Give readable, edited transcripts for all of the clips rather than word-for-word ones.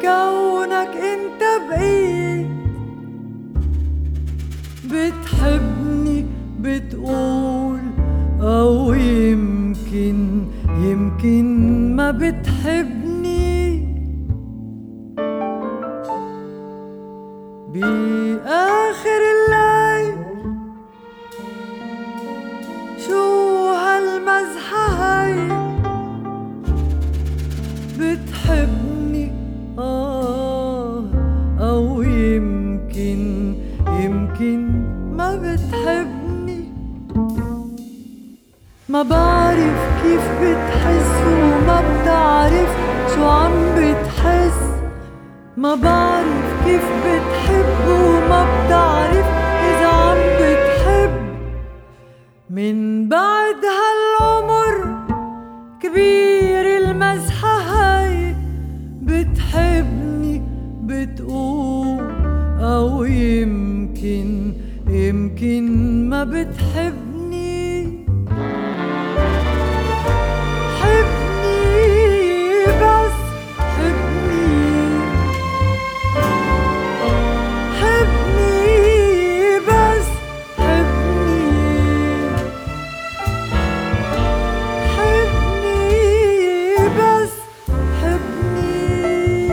كونك انت بقيت بتحبني بتقول، او يمكن ما بتحبني. بآخر الليل شو هالمزحة هاي؟ بتحبني أو يمكن ما بتحبني. ما بعرف كيف بتحس وما بتعرف شو عم بتحس. ما بعرف كيف بتحب وما بتعرف إذا عم بتحب. من بعد هالعمر كبير المزحة هاي، بتحبني بتقول، أو يمكن ما بتحبني. حبني بس حبني، حبني بس حبني، حبني بس حبني.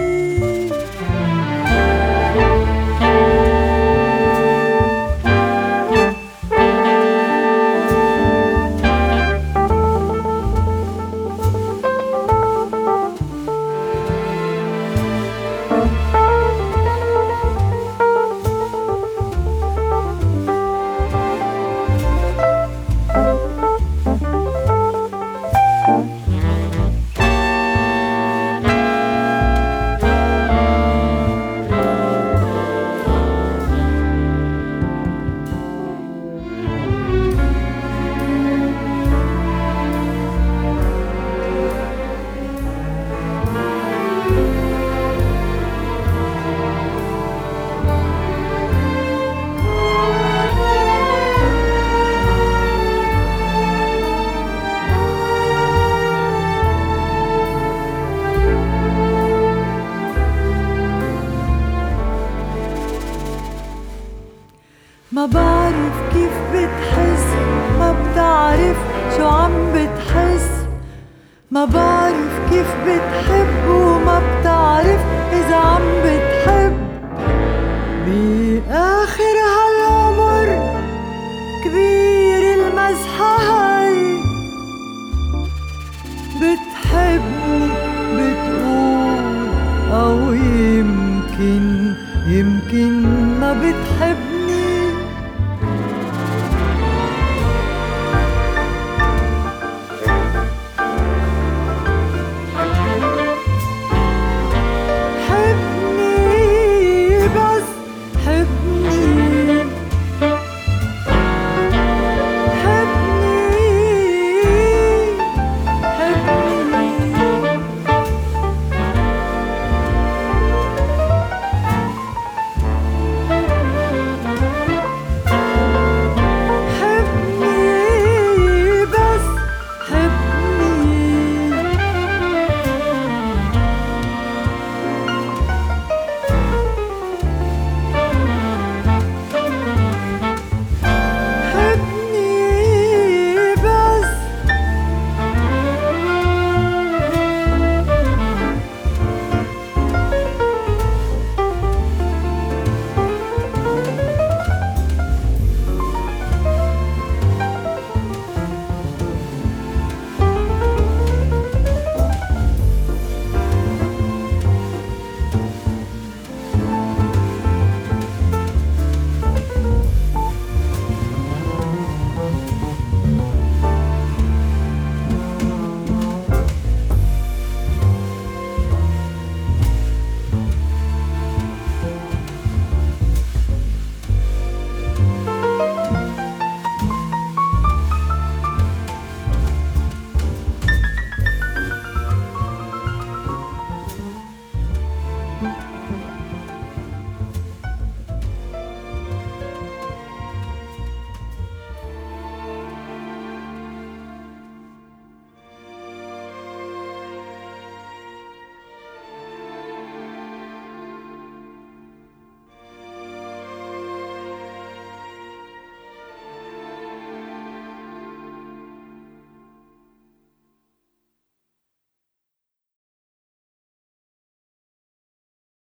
ما بعرف كيف بتحس، ما بتعرف شو عم بتحس. ما بعرف كيف بتحب وما بتعرف إذا عم بتحب. بآخر هالعمر كبير المزحة هاي، بتحبني بتقول، أو يمكن ما بتحب.